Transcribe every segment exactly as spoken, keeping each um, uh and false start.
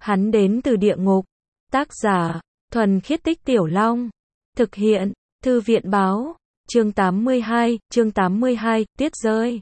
Hắn đến từ địa ngục. Tác giả, Thuần Khiết Tích Tiểu Long. Thực hiện, Thư viện báo. Chương tám mươi hai, chương tám mươi hai, Tuyết rơi.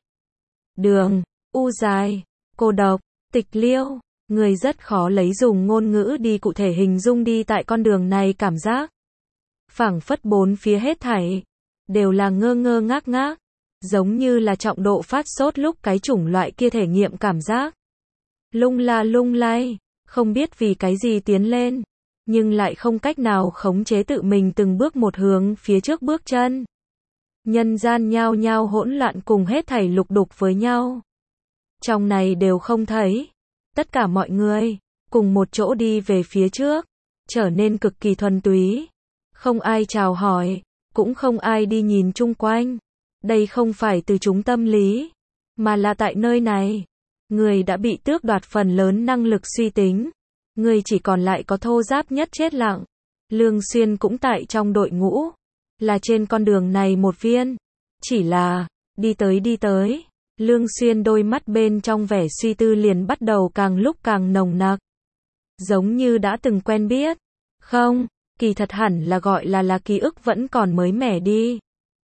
Đường, u dài, cô độc, tịch liêu. Người rất khó lấy dùng ngôn ngữ đi cụ thể hình dung đi tại con đường này cảm giác. Phảng phất bốn phía hết thảy đều là ngơ ngơ ngác ngác, giống như là trọng độ phát sốt lúc cái chủng loại kia thể nghiệm cảm giác. Lung la lung lay, không biết vì cái gì tiến lên, nhưng lại không cách nào khống chế tự mình từng bước một hướng phía trước bước chân. Nhân gian nhao nhao hỗn loạn cùng hết thảy lục đục với nhau. Trong này đều không thấy. Tất cả mọi người, cùng một chỗ đi về phía trước, trở nên cực kỳ thuần túy. Không ai chào hỏi, cũng không ai đi nhìn chung quanh. Đây không phải từ chúng tâm lý, mà là tại nơi này. Người đã bị tước đoạt phần lớn năng lực suy tính. Người chỉ còn lại có thô giáp nhất chết lặng. Lương Xuyên cũng tại trong đội ngũ. Là trên con đường này một viên. Chỉ là, đi tới đi tới. Lương Xuyên đôi mắt bên trong vẻ suy tư liền bắt đầu càng lúc càng nồng nặc. Giống như đã từng quen biết. Không, kỳ thật hẳn là gọi là là ký ức vẫn còn mới mẻ đi.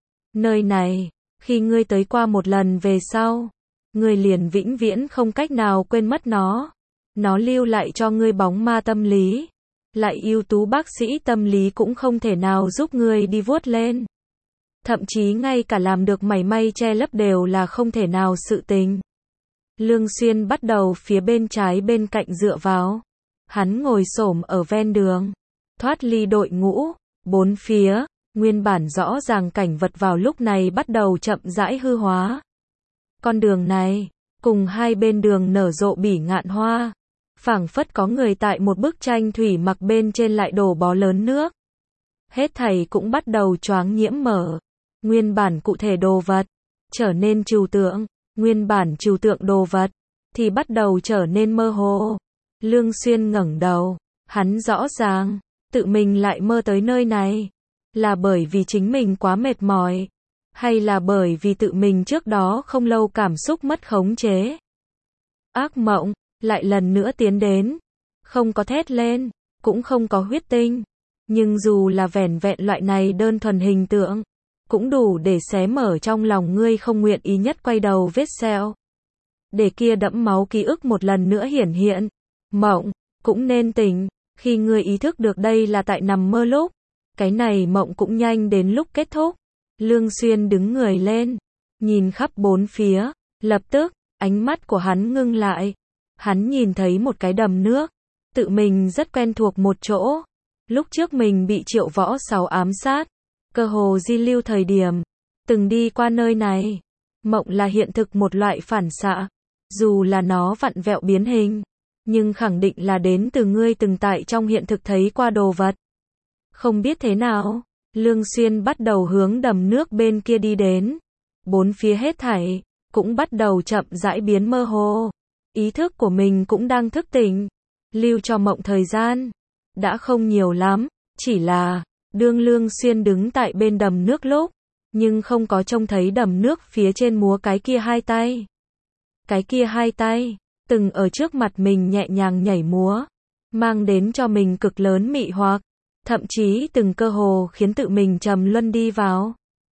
Nơi này, khi ngươi tới qua một lần về sau, ngươi liền vĩnh viễn không cách nào quên mất nó. Nó lưu lại cho ngươi bóng ma tâm lý. Lại ưu tú bác sĩ tâm lý cũng không thể nào giúp ngươi đi vuốt lên. Thậm chí ngay cả làm được mảy may che lấp đều là không thể nào sự tình. Lương Xuyên bắt đầu phía bên trái bên cạnh dựa vào. Hắn ngồi xổm ở ven đường. Thoát ly đội ngũ. Bốn phía, nguyên bản rõ ràng cảnh vật vào lúc này bắt đầu chậm rãi hư hóa. Con đường này, cùng hai bên đường nở rộ bỉ ngạn hoa. Phảng phất có người tại một bức tranh thủy mặc bên trên lại đổ bó lớn nước. Hết thảy cũng bắt đầu choáng nhiễm mở. Nguyên bản cụ thể đồ vật, trở nên trừu tượng. Nguyên bản trừu tượng đồ vật, thì bắt đầu trở nên mơ hồ. Lương Xuyên ngẩng đầu. Hắn rõ ràng, tự mình lại mơ tới nơi này. Là bởi vì chính mình quá mệt mỏi. Hay là bởi vì tự mình trước đó không lâu cảm xúc mất khống chế. Ác mộng, lại lần nữa tiến đến. Không có thét lên, cũng không có huyết tinh. Nhưng dù là vẻn vẹn loại này đơn thuần hình tượng, cũng đủ để xé mở trong lòng ngươi không nguyện ý nhất quay đầu vết sẹo. Để kia đẫm máu ký ức một lần nữa hiển hiện. Mộng, cũng nên tỉnh, khi ngươi ý thức được đây là tại nằm mơ lúc. Cái này mộng cũng nhanh đến lúc kết thúc. Lương Xuyên đứng người lên, nhìn khắp bốn phía, lập tức, ánh mắt của hắn ngưng lại. Hắn nhìn thấy một cái đầm nước, tự mình rất quen thuộc một chỗ. Lúc trước mình bị Triệu Võ Sáu ám sát, cơ hồ di lưu thời điểm, từng đi qua nơi này. Mộng là hiện thực một loại phản xạ, dù là nó vặn vẹo biến hình, nhưng khẳng định là đến từ ngươi từng tại trong hiện thực thấy qua đồ vật. Không biết thế nào, Lương Xuyên bắt đầu hướng đầm nước bên kia đi đến. Bốn phía hết thảy, cũng bắt đầu chậm rãi biến mơ hồ. Ý thức của mình cũng đang thức tỉnh. Lưu cho mộng thời gian, đã không nhiều lắm, chỉ là, đương Lương Xuyên đứng tại bên đầm nước lúc, nhưng không có trông thấy đầm nước phía trên múa cái kia hai tay. Cái kia hai tay, từng ở trước mặt mình nhẹ nhàng nhảy múa, mang đến cho mình cực lớn mị hoặc, thậm chí từng cơ hồ khiến tự mình trầm luân đi vào.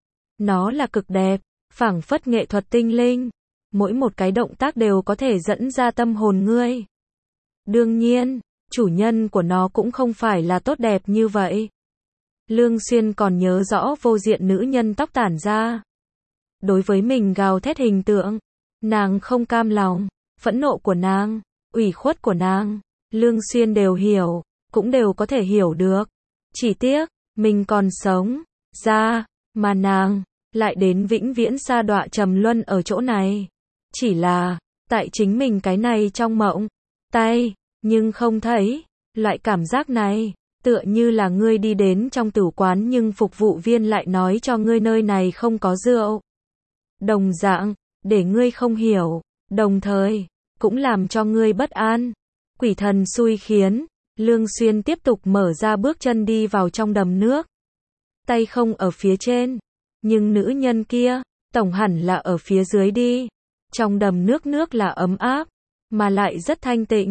Nó là cực đẹp, phảng phất nghệ thuật tinh linh, mỗi một cái động tác đều có thể dẫn ra tâm hồn ngươi. Đương nhiên, chủ nhân của nó cũng không phải là tốt đẹp như vậy. Lương Xuyên còn nhớ rõ vô diện nữ nhân tóc tản ra. Đối với mình gào thét hình tượng, nàng không cam lòng, phẫn nộ của nàng, ủy khuất của nàng, Lương Xuyên đều hiểu, cũng đều có thể hiểu được. Chỉ tiếc, mình còn sống, ra, mà nàng, lại đến vĩnh viễn sa đọa trầm luân ở chỗ này. Chỉ là, tại chính mình cái này trong mộng, tay, nhưng không thấy, loại cảm giác này, tựa như là ngươi đi đến trong tử quán nhưng phục vụ viên lại nói cho ngươi nơi này không có rượu. Đồng dạng, để ngươi không hiểu, đồng thời, cũng làm cho ngươi bất an. Quỷ thần xui khiến, Lương Xuyên tiếp tục mở ra bước chân đi vào trong đầm nước. Tay không ở phía trên, nhưng nữ nhân kia, tổng hẳn là ở phía dưới đi. Trong đầm nước nước là ấm áp, mà lại rất thanh tịnh.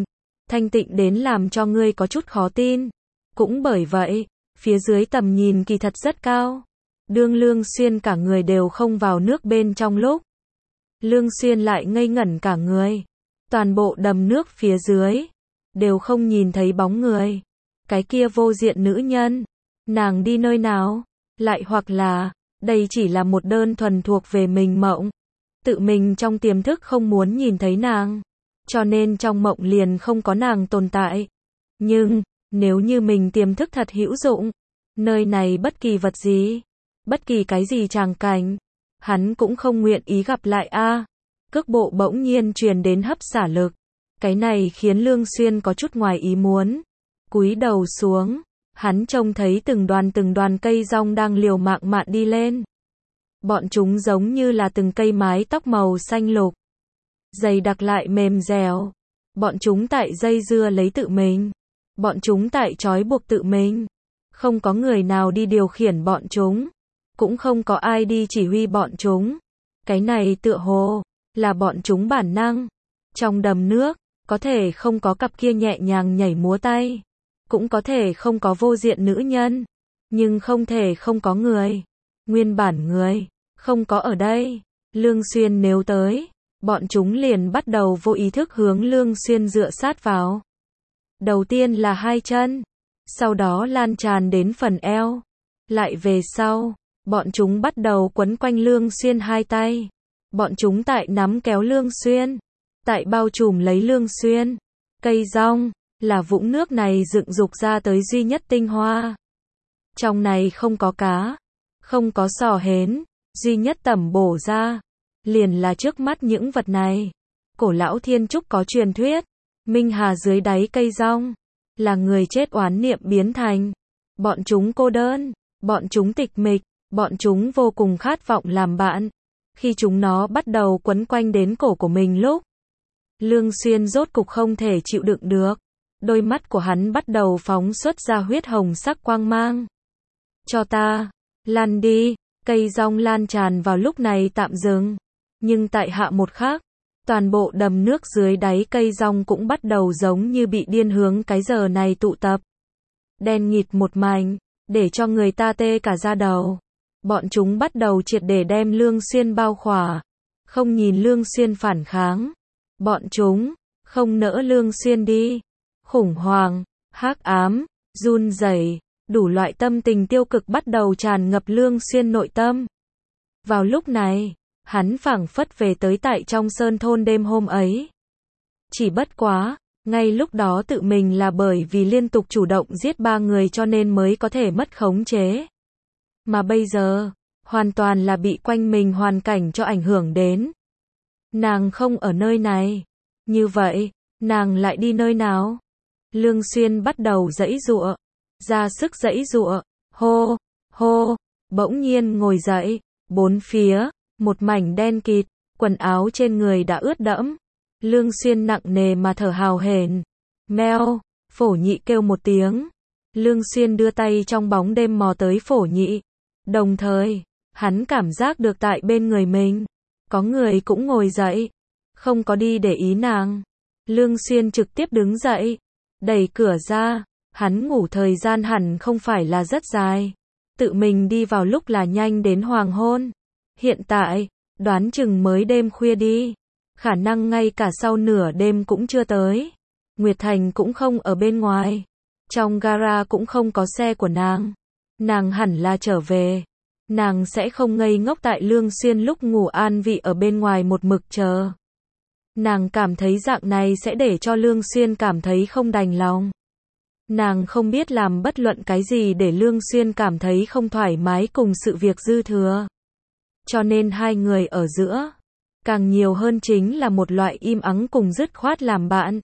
thanh tịnh đến làm cho ngươi có chút khó tin. Cũng bởi vậy, phía dưới tầm nhìn kỳ thật rất cao. Đương Lương Xuyên cả người đều không vào nước bên trong lúc. Lương Xuyên lại ngây ngẩn cả người. Toàn bộ đầm nước phía dưới, đều không nhìn thấy bóng người. Cái kia vô diện nữ nhân, nàng đi nơi nào? Lại hoặc là, đây chỉ là một đơn thuần thuộc về mình mộng. Tự mình trong tiềm thức không muốn nhìn thấy nàng. Cho nên trong mộng liền không có nàng tồn tại. Nhưng, nếu như mình tiềm thức thật hữu dụng, nơi này bất kỳ vật gì, bất kỳ cái gì tràng cảnh, hắn cũng không nguyện ý gặp lại a. Cước bộ bỗng nhiên truyền đến hấp xả lực. Cái này khiến Lương Xuyên có chút ngoài ý muốn. Cúi đầu xuống, hắn trông thấy từng đoàn từng đoàn cây rong đang liều mạng mạn đi lên. Bọn chúng giống như là từng cây mái tóc màu xanh lục. Dày đặc lại mềm dẻo. Bọn chúng tại dây dưa lấy tự mình. Bọn chúng tại trói buộc tự mình. Không có người nào đi điều khiển bọn chúng. Cũng không có ai đi chỉ huy bọn chúng. Cái này tựa hồ là bọn chúng bản năng. Trong đầm nước, có thể không có cặp kia nhẹ nhàng nhảy múa tay. Cũng có thể không có vô diện nữ nhân. Nhưng không thể không có người. Nguyên bản người, không có ở đây. Lương Xuyên nếu tới, bọn chúng liền bắt đầu vô ý thức hướng Lương Xuyên dựa sát vào. Đầu tiên là hai chân. Sau đó lan tràn đến phần eo. Lại về sau, bọn chúng bắt đầu quấn quanh Lương Xuyên hai tay. Bọn chúng tại nắm kéo Lương Xuyên. Tại bao trùm lấy Lương Xuyên. Cây rong, là vũng nước này dựng dục ra tới duy nhất tinh hoa. Trong này không có cá. Không có sò hến. Duy nhất tẩm bổ ra. Liền là trước mắt những vật này. Cổ lão thiên trúc có truyền thuyết. Minh Hà dưới đáy cây rong. Là người chết oán niệm biến thành. Bọn chúng cô đơn. Bọn chúng tịch mịch. Bọn chúng vô cùng khát vọng làm bạn. Khi chúng nó bắt đầu quấn quanh đến cổ của mình lúc. Lương Xuyên rốt cục không thể chịu đựng được. Đôi mắt của hắn bắt đầu phóng xuất ra huyết hồng sắc quang mang. Cho ta. Lan đi. Cây rong lan tràn vào lúc này tạm dừng. Nhưng tại hạ một khắc, toàn bộ đầm nước dưới đáy cây rong cũng bắt đầu giống như bị điên hướng cái giờ này tụ tập. Đen nghịt một mảnh, để cho người ta tê cả da đầu. Bọn chúng bắt đầu triệt để đem Lương Xuyên bao khỏa. Không nhìn Lương Xuyên phản kháng. Bọn chúng, không nỡ Lương Xuyên đi. Khủng hoảng, hắc ám, run rẩy, đủ loại tâm tình tiêu cực bắt đầu tràn ngập Lương Xuyên nội tâm. Vào lúc này, hắn phảng phất về tới tại trong sơn thôn đêm hôm ấy. Chỉ bất quá, ngay lúc đó tự mình là bởi vì liên tục chủ động giết ba người cho nên mới có thể mất khống chế. Mà bây giờ, hoàn toàn là bị quanh mình hoàn cảnh cho ảnh hưởng đến. Nàng không ở nơi này. Như vậy, nàng lại đi nơi nào? Lương Xuyên bắt đầu giãy giụa, ra sức giãy giụa, hô, hô, bỗng nhiên ngồi dậy, bốn phía, một mảnh đen kịt, quần áo trên người đã ướt đẫm. Lương Xuyên nặng nề mà thở hào hển. Meo, Phổ Nhị kêu một tiếng. Lương Xuyên đưa tay trong bóng đêm mò tới Phổ Nhị. Đồng thời, hắn cảm giác được tại bên người mình, có người cũng ngồi dậy, không có đi để ý nàng. Lương Xuyên trực tiếp đứng dậy, đẩy cửa ra, hắn ngủ thời gian hẳn không phải là rất dài. Tự mình đi vào lúc là nhanh đến hoàng hôn. Hiện tại, đoán chừng mới đêm khuya đi. Khả năng ngay cả sau nửa đêm cũng chưa tới. Nguyệt Thành cũng không ở bên ngoài. Trong gara cũng không có xe của nàng. Nàng hẳn là trở về. Nàng sẽ không ngây ngốc tại Lương Xuyên lúc ngủ an vị ở bên ngoài một mực chờ. Nàng cảm thấy dạng này sẽ để cho Lương Xuyên cảm thấy không đành lòng. Nàng không biết làm bất luận cái gì để Lương Xuyên cảm thấy không thoải mái cùng sự việc dư thừa. Cho nên hai người ở giữa, càng nhiều hơn chính là một loại im ắng cùng dứt khoát làm bạn.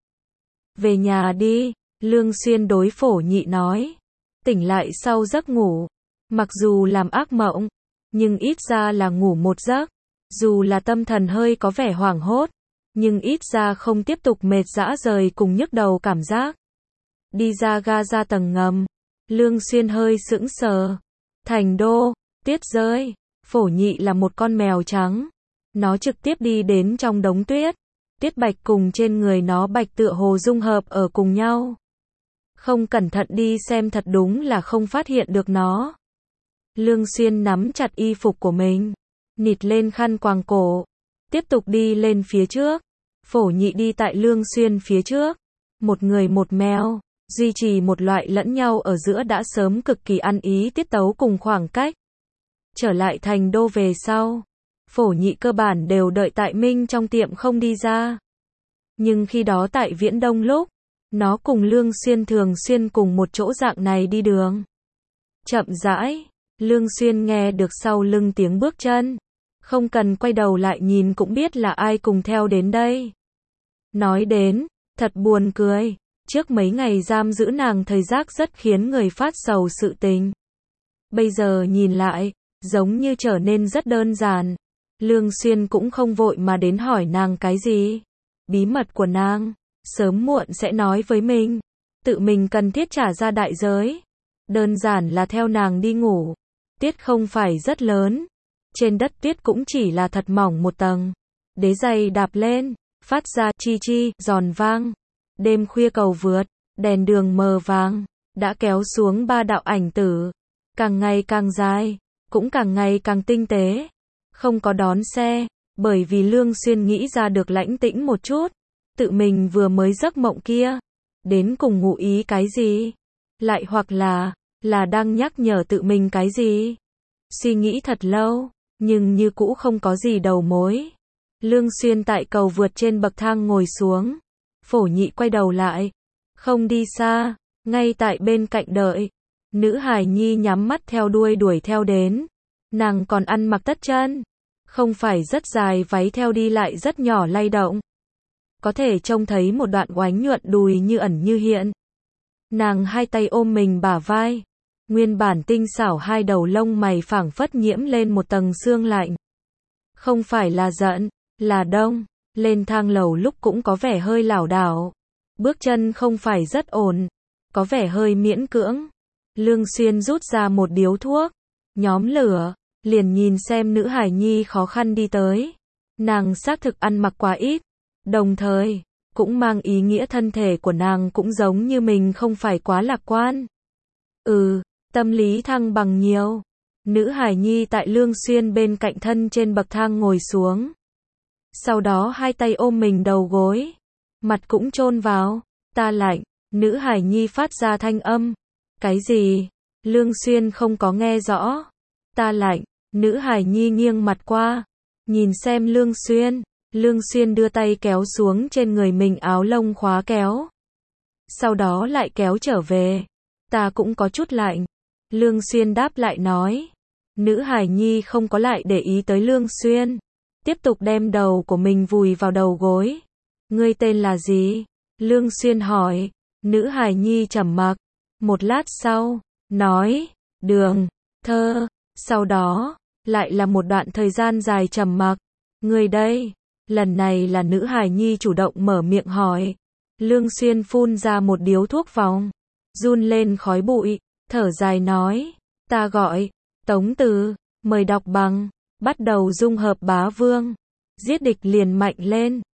Về nhà đi, Lương Xuyên đối Phổ Nhị nói. Tỉnh lại sau giấc ngủ, mặc dù làm ác mộng, nhưng ít ra là ngủ một giấc. Dù là tâm thần hơi có vẻ hoảng hốt, nhưng ít ra không tiếp tục mệt dã rời cùng nhức đầu cảm giác. Đi ra ga ra tầng ngầm, Lương Xuyên hơi sững sờ. Thành đô, tuyết rơi. Phổ Nhị là một con mèo trắng. Nó trực tiếp đi đến trong đống tuyết. Tiết bạch cùng trên người nó bạch tựa hồ dung hợp ở cùng nhau. Không cẩn thận đi xem thật đúng là không phát hiện được nó. Lương Xuyên nắm chặt y phục của mình, nịt lên khăn quàng cổ, tiếp tục đi lên phía trước. Phổ Nhị đi tại Lương Xuyên phía trước, một người một mèo, duy trì một loại lẫn nhau ở giữa đã sớm cực kỳ ăn ý tiết tấu cùng khoảng cách. Trở lại thành đô về sau, Phổ Nhị cơ bản đều đợi tại Minh trong tiệm không đi ra. Nhưng khi đó tại Viễn Đông lúc, nó cùng Lương Xuyên thường xuyên cùng một chỗ dạng này đi đường. Chậm rãi, Lương Xuyên nghe được sau lưng tiếng bước chân. Không cần quay đầu lại nhìn cũng biết là ai cùng theo đến đây. Nói đến, thật buồn cười, trước mấy ngày giam giữ nàng thời giác rất khiến người phát sầu sự tình. Bây giờ nhìn lại, giống như trở nên rất đơn giản. Lương Xuyên cũng không vội mà đến hỏi nàng cái gì. Bí mật của nàng, sớm muộn sẽ nói với mình. Tự mình cần thiết trả ra đại giới. Đơn giản là theo nàng đi ngủ. Tiết không phải rất lớn. Trên đất tuyết cũng chỉ là thật mỏng một tầng. Đế giày đạp lên, phát ra chi chi, giòn vang. Đêm khuya cầu vượt, đèn đường mờ vàng, đã kéo xuống ba đạo ảnh tử. Càng ngày càng dài, cũng càng ngày càng tinh tế. Không có đón xe, bởi vì Lương Xuyên nghĩ ra được lãnh tĩnh một chút. Tự mình vừa mới giấc mộng kia, đến cùng ngụ ý cái gì? Lại hoặc là, là đang nhắc nhở tự mình cái gì? Suy nghĩ thật lâu, nhưng như cũ không có gì đầu mối. Lương Xuyên tại cầu vượt trên bậc thang ngồi xuống. Phổ Nhị quay đầu lại, không đi xa, ngay tại bên cạnh đợi. Nữ hài nhi nhắm mắt theo đuôi đuổi theo đến. Nàng còn ăn mặc tất chân, không phải rất dài, váy theo đi lại rất nhỏ lay động. Có thể trông thấy một đoạn oánh nhuận đùi như ẩn như hiện. Nàng hai tay ôm mình bả vai. Nguyên bản tinh xảo hai đầu lông mày phảng phất nhiễm lên một tầng sương lạnh. Không phải là giận, là đông. Lên thang lầu lúc cũng có vẻ hơi lảo đảo. Bước chân không phải rất ổn, có vẻ hơi miễn cưỡng. Lương Xuyên rút ra một điếu thuốc, nhóm lửa, liền nhìn xem nữ hải nhi khó khăn đi tới. Nàng xác thực ăn mặc quá ít, đồng thời, cũng mang ý nghĩa thân thể của nàng cũng giống như mình không phải quá lạc quan. Ừ, tâm lý thăng bằng nhiều. Nữ hải nhi tại Lương Xuyên bên cạnh thân trên bậc thang ngồi xuống. Sau đó hai tay ôm mình đầu gối, mặt cũng chôn vào. Ta lạnh, nữ hải nhi phát ra thanh âm. Cái gì? Lương Xuyên không có nghe rõ. Ta lạnh, nữ hải nhi nghiêng mặt qua, nhìn xem Lương Xuyên. Lương Xuyên đưa tay kéo xuống trên người mình áo lông khóa kéo. Sau đó lại kéo trở về. Ta cũng có chút lạnh. Lương Xuyên đáp lại nói. Nữ hải nhi không có lại để ý tới Lương Xuyên. Tiếp tục đem đầu của mình vùi vào đầu gối. Ngươi tên là gì? Lương Xuyên hỏi. Nữ hải nhi trầm mặc. Một lát sau, nói. Đường, thơ. Sau đó, lại là một đoạn thời gian dài trầm mặc. Ngươi đây? Lần này là nữ hải nhi chủ động mở miệng hỏi. Lương Xuyên phun ra một điếu thuốc vòng. Run lên khói bụi. Thở dài nói. Ta gọi. Tống Từ. Mời đọc bằng. Bắt đầu dung hợp bá vương. Giết địch liền mạnh lên.